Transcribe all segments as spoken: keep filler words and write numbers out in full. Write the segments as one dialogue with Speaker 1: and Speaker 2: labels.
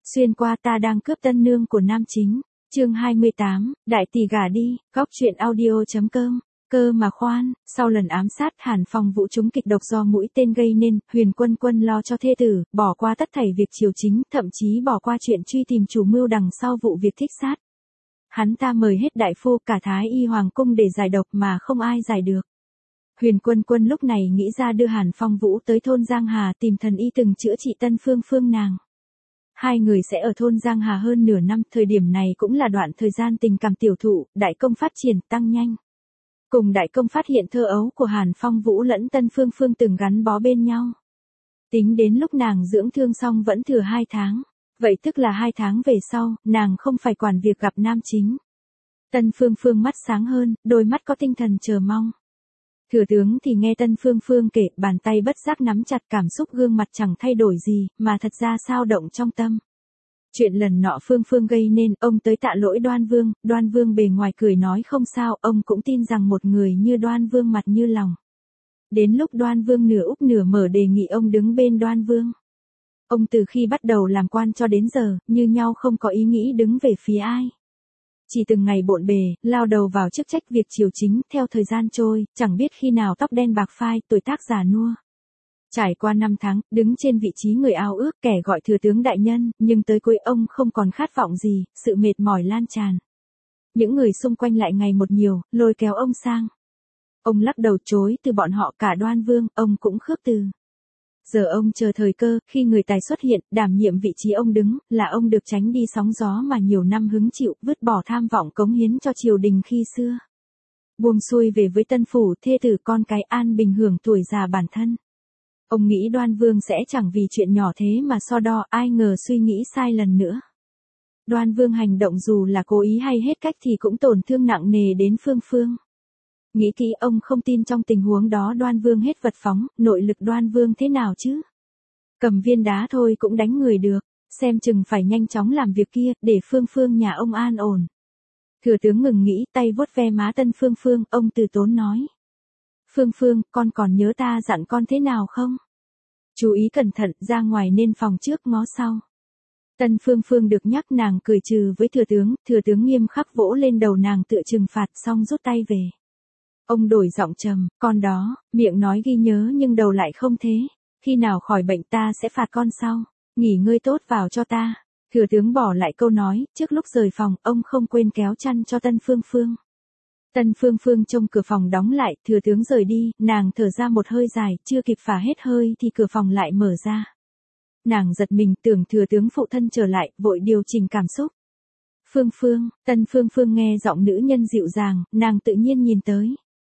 Speaker 1: Xuyên qua ta đang cướp tân nương của nam chính. Chương hai mươi tám, đại tỷ gả đi, góc truyện audio chấm com. Cơ mà khoan, sau lần ám sát Hàn Phong Vũ trúng kịch độc do mũi tên gây nên, Huyền Quân Quân lo cho thê tử, bỏ qua tất thảy việc triều chính, thậm chí bỏ qua chuyện truy tìm chủ mưu đằng sau vụ việc thích sát. Hắn ta mời hết đại phu cả Thái Y Hoàng cung để giải độc mà không ai giải được. Huyền Quân Quân lúc này nghĩ ra đưa Hàn Phong Vũ tới thôn Giang Hà tìm thần y từng chữa trị Tân Phương Phương nàng. Hai người sẽ ở thôn Giang Hà hơn nửa năm, thời điểm này cũng là đoạn thời gian tình cảm tiểu thụ, đại công phát triển tăng nhanh. Cùng đại công phát hiện thơ ấu của Hàn Phong Vũ lẫn Tân Phương Phương từng gắn bó bên nhau. Tính đến lúc nàng dưỡng thương xong vẫn thừa hai tháng. Vậy tức là hai tháng về sau, nàng không phải quản việc gặp nam chính. Tân Phương Phương mắt sáng hơn, đôi mắt có tinh thần chờ mong. Thừa tướng thì nghe Tân Phương Phương kể, bàn tay bất giác nắm chặt, cảm xúc gương mặt chẳng thay đổi gì, mà thật ra sao động trong tâm. Chuyện lần nọ Phương Phương gây nên, ông tới tạ lỗi Đoan Vương, Đoan Vương bề ngoài cười nói không sao, ông cũng tin rằng một người như Đoan Vương mặt như lòng. Đến lúc Đoan Vương nửa úp nửa mở đề nghị ông đứng bên Đoan Vương. Ông từ khi bắt đầu làm quan cho đến giờ, như nhau không có ý nghĩ đứng về phía ai. Chỉ từng ngày bộn bề, lao đầu vào chức trách việc triều chính, theo thời gian trôi, chẳng biết khi nào tóc đen bạc phai, tuổi tác già nua. Trải qua năm tháng, đứng trên vị trí người ao ước, kẻ gọi thừa tướng đại nhân, nhưng tới cuối ông không còn khát vọng gì, sự mệt mỏi lan tràn. Những người xung quanh lại ngày một nhiều, lôi kéo ông sang. Ông lắc đầu chối từ bọn họ, cả Đoan Vương, ông cũng khước từ. Giờ ông chờ thời cơ, khi người tài xuất hiện, đảm nhiệm vị trí ông đứng, là ông được tránh đi sóng gió mà nhiều năm hứng chịu, vứt bỏ tham vọng cống hiến cho triều đình khi xưa. Buông xuôi về với tân phủ, thê tử con cái an bình hưởng tuổi già bản thân. Ông nghĩ Đoan Vương sẽ chẳng vì chuyện nhỏ thế mà so đo, ai ngờ suy nghĩ sai lần nữa. Đoan Vương hành động dù là cố ý hay hết cách thì cũng tổn thương nặng nề đến Phương Phương. Nghĩ kỹ ông không tin trong tình huống đó Đoan Vương hết vật phóng, nội lực Đoan Vương thế nào chứ? Cầm viên đá thôi cũng đánh người được, xem chừng phải nhanh chóng làm việc kia, để Phương Phương nhà ông an ổn. Thừa tướng ngừng nghĩ, tay vuốt ve má Tân Phương Phương, ông từ tốn nói. Phương Phương, con còn nhớ ta dặn con thế nào không? Chú ý cẩn thận, ra ngoài nên phòng trước ngó sau. Tân Phương Phương được nhắc, nàng cười trừ với thừa tướng, thừa tướng nghiêm khắc vỗ lên đầu nàng tựa trừng phạt, xong rút tay về. Ông đổi giọng trầm, con đó, miệng nói ghi nhớ nhưng đầu lại không thế. Khi nào khỏi bệnh ta sẽ phạt con sau, nghỉ ngơi tốt vào cho ta. Thừa tướng bỏ lại câu nói, trước lúc rời phòng, ông không quên kéo chăn cho Tân Phương Phương. Tân Phương Phương trông cửa phòng đóng lại, thừa tướng rời đi, nàng thở ra một hơi dài, chưa kịp phả hết hơi thì cửa phòng lại mở ra. Nàng giật mình, tưởng thừa tướng phụ thân trở lại, vội điều chỉnh cảm xúc. Phương Phương, Tân Phương Phương nghe giọng nữ nhân dịu dàng, nàng tự nhiên nhìn tới.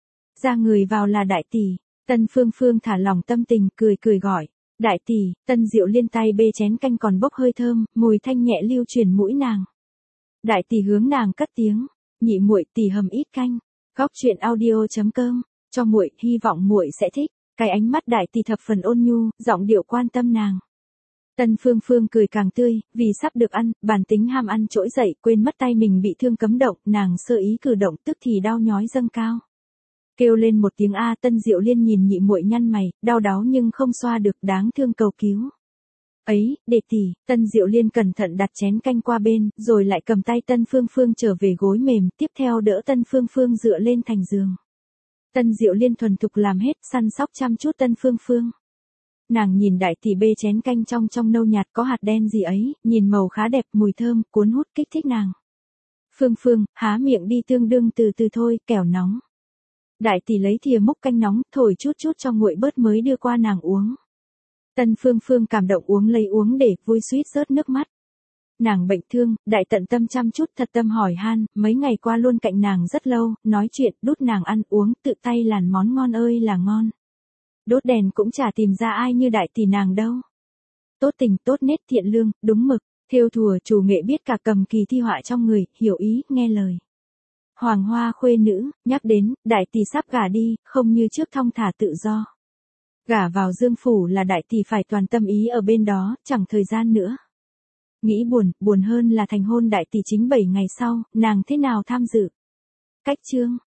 Speaker 1: Ra người vào là đại tỷ. Tân Phương Phương thả lỏng tâm tình, cười cười gọi. Đại tỷ. Tân Diệu Liên tay bê chén canh còn bốc hơi thơm, mùi thanh nhẹ lưu truyền mũi nàng. Đại tỷ hướng nàng cất tiếng. Nhị muội, tỷ hầm ít canh. Góc truyện audio chấm com. Cho muội, hy vọng muội sẽ thích. Cái ánh mắt đại tỷ thập phần ôn nhu, giọng điệu quan tâm nàng. Tân Phương Phương cười càng tươi, vì sắp được ăn, bản tính ham ăn trỗi dậy, quên mất tay mình bị thương cấm động, nàng sơ ý cử động tức thì đau nhói dâng cao. Kêu lên một tiếng a, Tân Diệu Liên nhìn nhị muội nhăn mày, đau đáu nhưng không xoa được, đáng thương cầu cứu. Ấy, để tỷ. Tân Diệu Liên cẩn thận đặt chén canh qua bên, rồi lại cầm tay Tân Phương Phương trở về gối mềm, tiếp theo đỡ Tân Phương Phương dựa lên thành giường. Tân Diệu Liên thuần thục làm hết, săn sóc chăm chút Tân Phương Phương. Nàng nhìn đại tỷ bê chén canh trong trong nâu nhạt có hạt đen gì ấy, nhìn màu khá đẹp, mùi thơm, cuốn hút kích thích nàng. Phương Phương, há miệng đi, tương đương từ từ thôi, kẻo nóng. Đại tỷ lấy thìa múc canh nóng, thổi chút chút cho nguội bớt mới đưa qua nàng uống. Tân Phương Phương cảm động uống lấy uống để vui suýt rớt nước mắt. Nàng bệnh thương, đại tận tâm chăm chút thật tâm hỏi han, mấy ngày qua luôn cạnh nàng rất lâu, nói chuyện, đút nàng ăn uống, tự tay làm món ngon ơi là ngon. Đốt đèn cũng chả tìm ra ai như đại tỷ nàng đâu. Tốt tình, tốt nết, thiện lương, đúng mực, thêu thùa, chủ nghệ biết cả cầm kỳ thi họa trong người, hiểu ý, nghe lời. Hoàng hoa khuê nữ, nhắc đến, đại tỷ sắp gả đi, không như trước thong thả tự do. Gả vào Dương phủ là đại tỷ phải toàn tâm ý ở bên đó, chẳng thời gian nữa. Nghĩ buồn, buồn hơn là thành hôn đại tỷ chính bảy ngày sau, nàng thế nào tham dự. Cách chương.